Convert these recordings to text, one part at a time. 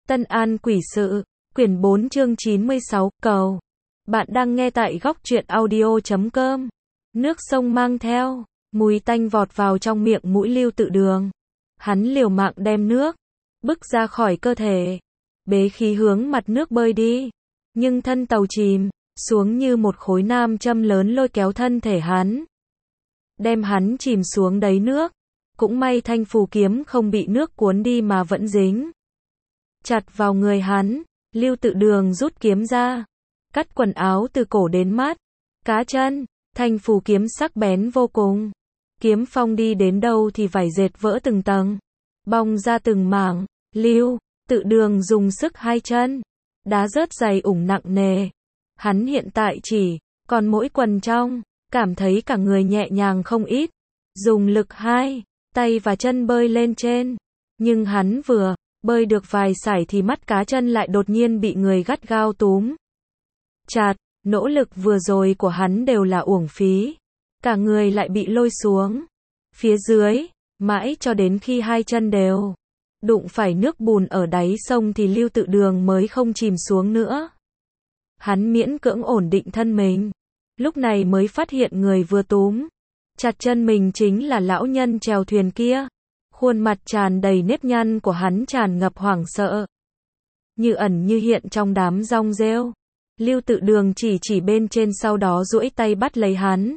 Tân An Quỷ Sự, quyển 4 chương 96, cầu. Bạn đang nghe tại góc truyện audio.com. Nước sông mang theo, mùi tanh vọt vào trong miệng mũi Lưu Tự Đường. Hắn liều mạng đem nước bức ra khỏi cơ thể, bế khí hướng mặt nước bơi đi. Nhưng thân tàu chìm xuống như một khối nam châm lớn lôi kéo thân thể hắn, đem hắn chìm xuống đáy nước. Cũng may thanh phù kiếm không bị nước cuốn đi mà vẫn dính chặt vào người hắn. Lưu Tự Đường rút kiếm ra, cắt quần áo từ cổ đến mắt, cá chân. Thanh phù kiếm sắc bén vô cùng, kiếm phong đi đến đâu thì vải dệt vỡ từng tầng, bong ra từng mảng. Lưu Tự Đường dùng sức hai chân đá rớt giày ủng nặng nề. Hắn hiện tại chỉ còn mỗi quần trong, cảm thấy cả người nhẹ nhàng không ít. Dùng lực hai tay và chân bơi lên trên, nhưng hắn vừa bơi được vài sải thì mắt cá chân lại đột nhiên bị người gắt gao túm chặt. Nỗ lực vừa rồi của hắn đều là uổng phí, cả người lại bị lôi xuống phía dưới, mãi cho đến khi hai chân đều đụng phải nước bùn ở đáy sông thì Lưu Tự Đường mới không chìm xuống nữa. Hắn miễn cưỡng ổn định thân mình, lúc này mới phát hiện người vừa túm chặt chân mình chính là lão nhân chèo thuyền kia. Khuôn mặt tràn đầy nếp nhăn của hắn tràn ngập hoảng sợ, như ẩn như hiện trong đám rong rêu. Lưu Tự Đường chỉ bên trên, sau đó duỗi tay bắt lấy hắn,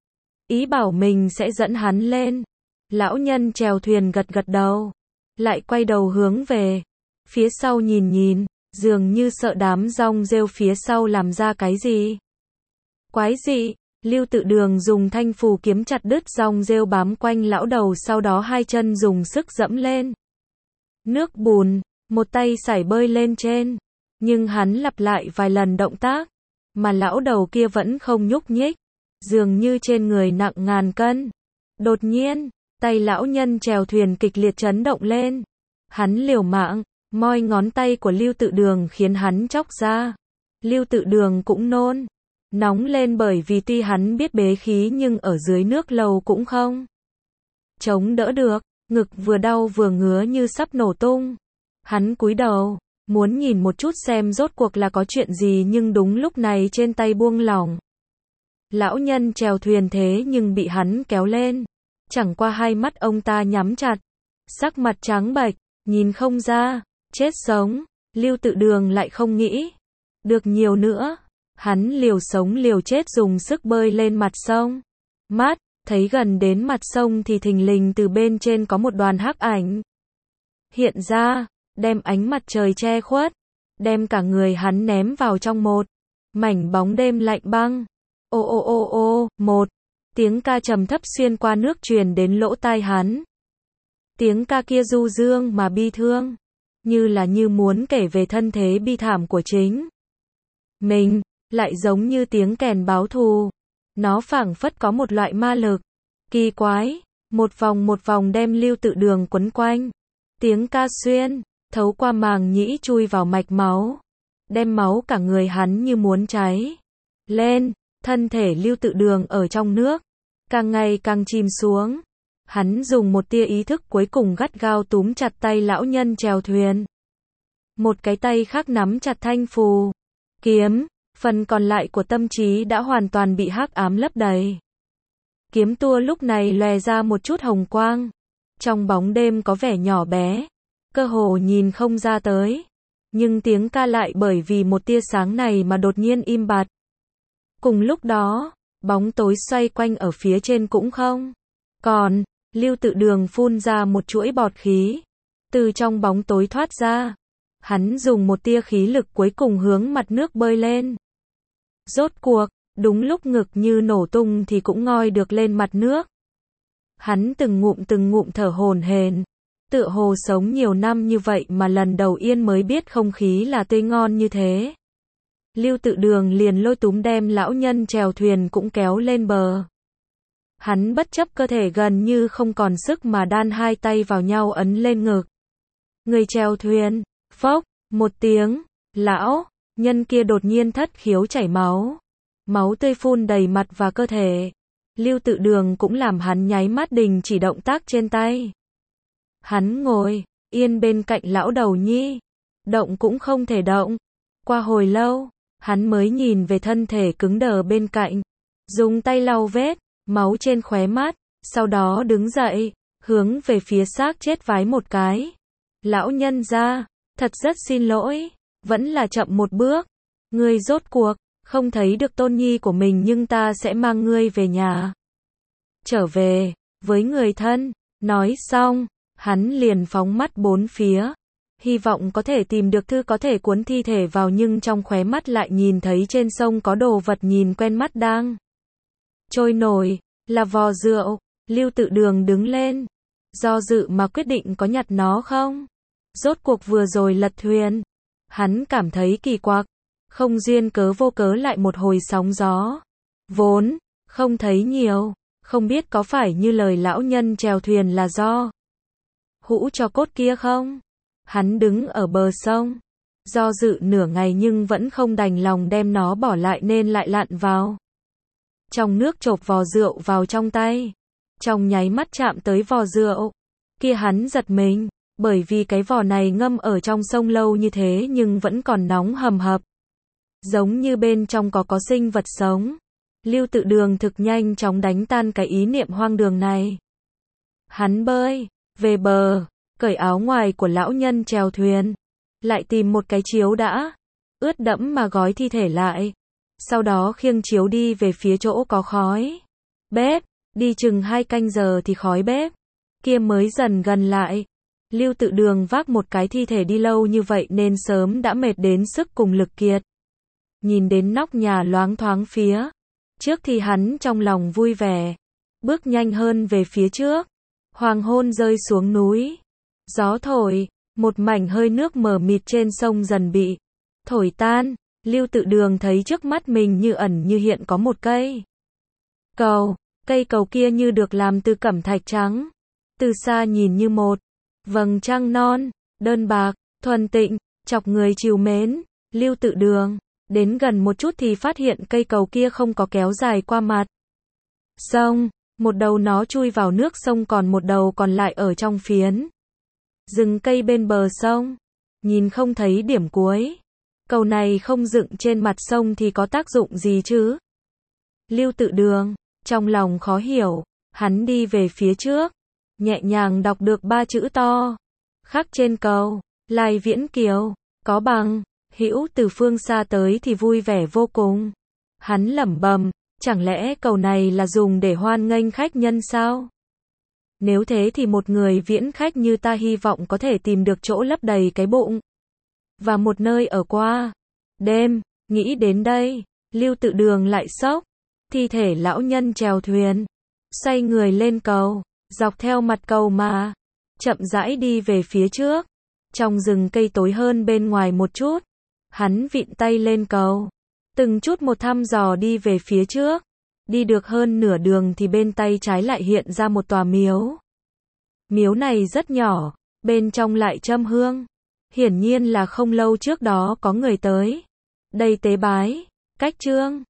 ý bảo mình sẽ dẫn hắn lên. Lão nhân chèo thuyền gật gật đầu, lại quay đầu hướng về phía sau nhìn, dường như sợ đám rong rêu phía sau làm ra cái gì quái dị. Lưu Tự Đường dùng thanh phù kiếm chặt đứt rong rêu bám quanh lão đầu, sau đó hai chân dùng sức dẫm lên nước bùn, một tay sải bơi lên trên. Nhưng hắn lặp lại vài lần động tác, mà lão đầu kia vẫn không nhúc nhích, dường như trên người nặng ngàn cân. Đột nhiên, tay lão nhân chèo thuyền kịch liệt chấn động lên. Hắn liều mạng moi ngón tay của Lưu Tự Đường khiến hắn chóc ra. Lưu Tự Đường cũng nôn nóng lên, bởi vì tuy hắn biết bế khí nhưng ở dưới nước lâu cũng không chống đỡ được, ngực vừa đau vừa ngứa như sắp nổ tung. Hắn cúi đầu muốn nhìn một chút xem rốt cuộc là có chuyện gì, nhưng đúng lúc này trên tay buông lỏng. Lão nhân chèo thuyền thế nhưng bị hắn kéo lên. Chẳng qua hai mắt ông ta nhắm chặt, sắc mặt trắng bệch, nhìn không ra chết sống. Lưu Tự Đường lại không nghĩ được nhiều nữa, hắn liều sống liều chết dùng sức bơi lên mặt sông. Mắt thấy gần đến mặt sông thì thình lình từ bên trên có một đoàn hắc ảnh hiện ra, đem ánh mặt trời che khuất, đem cả người hắn ném vào trong một mảnh bóng đêm lạnh băng. Ô ô ô ô, một tiếng ca trầm thấp xuyên qua nước truyền đến lỗ tai hắn. Tiếng ca kia du dương mà bi thương, như muốn kể về thân thế bi thảm của chính mình, lại giống như tiếng kèn báo thù. Nó phảng phất có một loại ma lực kỳ quái, một vòng đem Lưu Tự Đường quấn quanh. Tiếng ca xuyên thấu qua màng nhĩ chui vào mạch máu, đem máu cả người hắn như muốn cháy lên. Thân thể Lưu Tự Đường ở trong nước càng ngày càng chìm xuống. Hắn dùng một tia ý thức cuối cùng gắt gao túm chặt tay lão nhân chèo thuyền, một cái tay khác nắm chặt thanh phù kiếm. Phần còn lại của tâm trí đã hoàn toàn bị hắc ám lấp đầy. Kiếm tua lúc này lòe ra một chút hồng quang, trong bóng đêm có vẻ nhỏ bé, cơ hồ nhìn không ra tới. Nhưng tiếng ca lại bởi vì một tia sáng này mà đột nhiên im bặt. Cùng lúc đó, bóng tối xoay quanh ở phía trên cũng không còn. Lưu Tự Đường phun ra một chuỗi bọt khí, từ trong bóng tối thoát ra. Hắn dùng một tia khí lực cuối cùng hướng mặt nước bơi lên. Rốt cuộc, đúng lúc ngực như nổ tung thì cũng ngoi được lên mặt nước. Hắn từng ngụm thở hổn hển, tựa hồ sống nhiều năm như vậy mà lần đầu yên mới biết không khí là tươi ngon như thế. Lưu Tự Đường liền lôi túm đem lão nhân chèo thuyền cũng kéo lên bờ. Hắn bất chấp cơ thể gần như không còn sức mà đan hai tay vào nhau ấn lên ngực người chèo thuyền. Phốc, một tiếng, lão nhân kia đột nhiên thất khiếu chảy máu. Máu tươi phun đầy mặt và cơ thể. Lưu Tự Đường cũng làm hắn nháy mắt đình chỉ động tác trên tay. Hắn ngồi yên bên cạnh lão đầu nhi, động cũng không thể động. Qua hồi lâu, hắn mới nhìn về thân thể cứng đờ bên cạnh, dùng tay lau vết máu trên khóe mắt, sau đó đứng dậy, hướng về phía xác chết vái một cái. Lão nhân gia, thật rất xin lỗi, vẫn là chậm một bước. Ngươi rốt cuộc không thấy được tôn nhi của mình, nhưng ta sẽ mang ngươi về nhà. Trở về với người thân. Nói xong, hắn liền phóng mắt bốn phía, hy vọng có thể tìm được thư có thể cuốn thi thể vào, nhưng trong khóe mắt lại nhìn thấy trên sông có đồ vật nhìn quen mắt đang trôi nổi, là vò rượu. Lưu Tự Đường đứng lên, do dự mà quyết định có nhặt nó không. Rốt cuộc vừa rồi lật thuyền, hắn cảm thấy kỳ quặc, không duyên cớ vô cớ lại một hồi sóng gió. Vốn không thấy nhiều, không biết có phải như lời lão nhân chèo thuyền là do hũ cho cốt kia không? Hắn đứng ở bờ sông, do dự nửa ngày nhưng vẫn không đành lòng đem nó bỏ lại nên lại lặn vào trong nước, chộp vò rượu vào trong tay. Trong nháy mắt chạm tới vò rượu kia, hắn giật mình, bởi vì cái vò này ngâm ở trong sông lâu như thế nhưng vẫn còn nóng hầm hập, giống như bên trong có sinh vật sống. Lưu Tự Đường thực nhanh chóng đánh tan cái ý niệm hoang đường này. Hắn bơi về bờ, cởi áo ngoài của lão nhân chèo thuyền, lại tìm một cái chiếu đã ướt đẫm mà gói thi thể lại, sau đó khiêng chiếu đi về phía chỗ có khói bếp. Đi chừng 2 canh giờ thì khói bếp kia mới dần gần lại. Lưu Tự Đường vác một cái thi thể đi lâu như vậy nên sớm đã mệt đến sức cùng lực kiệt. Nhìn đến nóc nhà loáng thoáng phía trước thì hắn trong lòng vui vẻ, bước nhanh hơn về phía trước. Hoàng hôn rơi xuống núi, gió thổi, một mảnh hơi nước mờ mịt trên sông dần bị thổi tan. Lưu Tự Đường thấy trước mắt mình như ẩn như hiện có một cây cầu. Cây cầu kia như được làm từ cẩm thạch trắng, từ xa nhìn như một vầng trăng non, đơn bạc, thuần tịnh, chọc người trìu mến. Lưu Tự Đường đến gần một chút thì phát hiện cây cầu kia không có kéo dài qua mặt sông, một đầu nó chui vào nước sông, còn một đầu còn lại ở trong phiến rừng cây bên bờ sông, nhìn không thấy điểm cuối. Cầu này không dựng trên mặt sông thì có tác dụng gì chứ? Lưu Tự Đường trong lòng khó hiểu, hắn đi về phía trước, nhẹ nhàng đọc được 3 chữ to khắc trên cầu: Lai Viễn Kiều. Có bằng hữu từ phương xa tới thì vui vẻ vô cùng. Hắn lẩm bẩm, chẳng lẽ cầu này là dùng để hoan nghênh khách nhân sao? Nếu thế thì một người viễn khách như ta hy vọng có thể tìm được chỗ lấp đầy cái bụng và một nơi ở qua đêm. Nghĩ đến đây, Lưu Tự Đường lại sốc thi thể lão nhân chèo thuyền, xoay người lên cầu, dọc theo mặt cầu mà chậm rãi đi về phía trước. Trong rừng cây tối hơn bên ngoài một chút, hắn vịn tay lên cầu, từng chút một thăm dò đi về phía trước. Đi được hơn nửa đường thì bên tay trái lại hiện ra một tòa miếu. Miếu này rất nhỏ, bên trong lại châm hương. Hiển nhiên là không lâu trước đó có người tới đây tế bái. Cách chương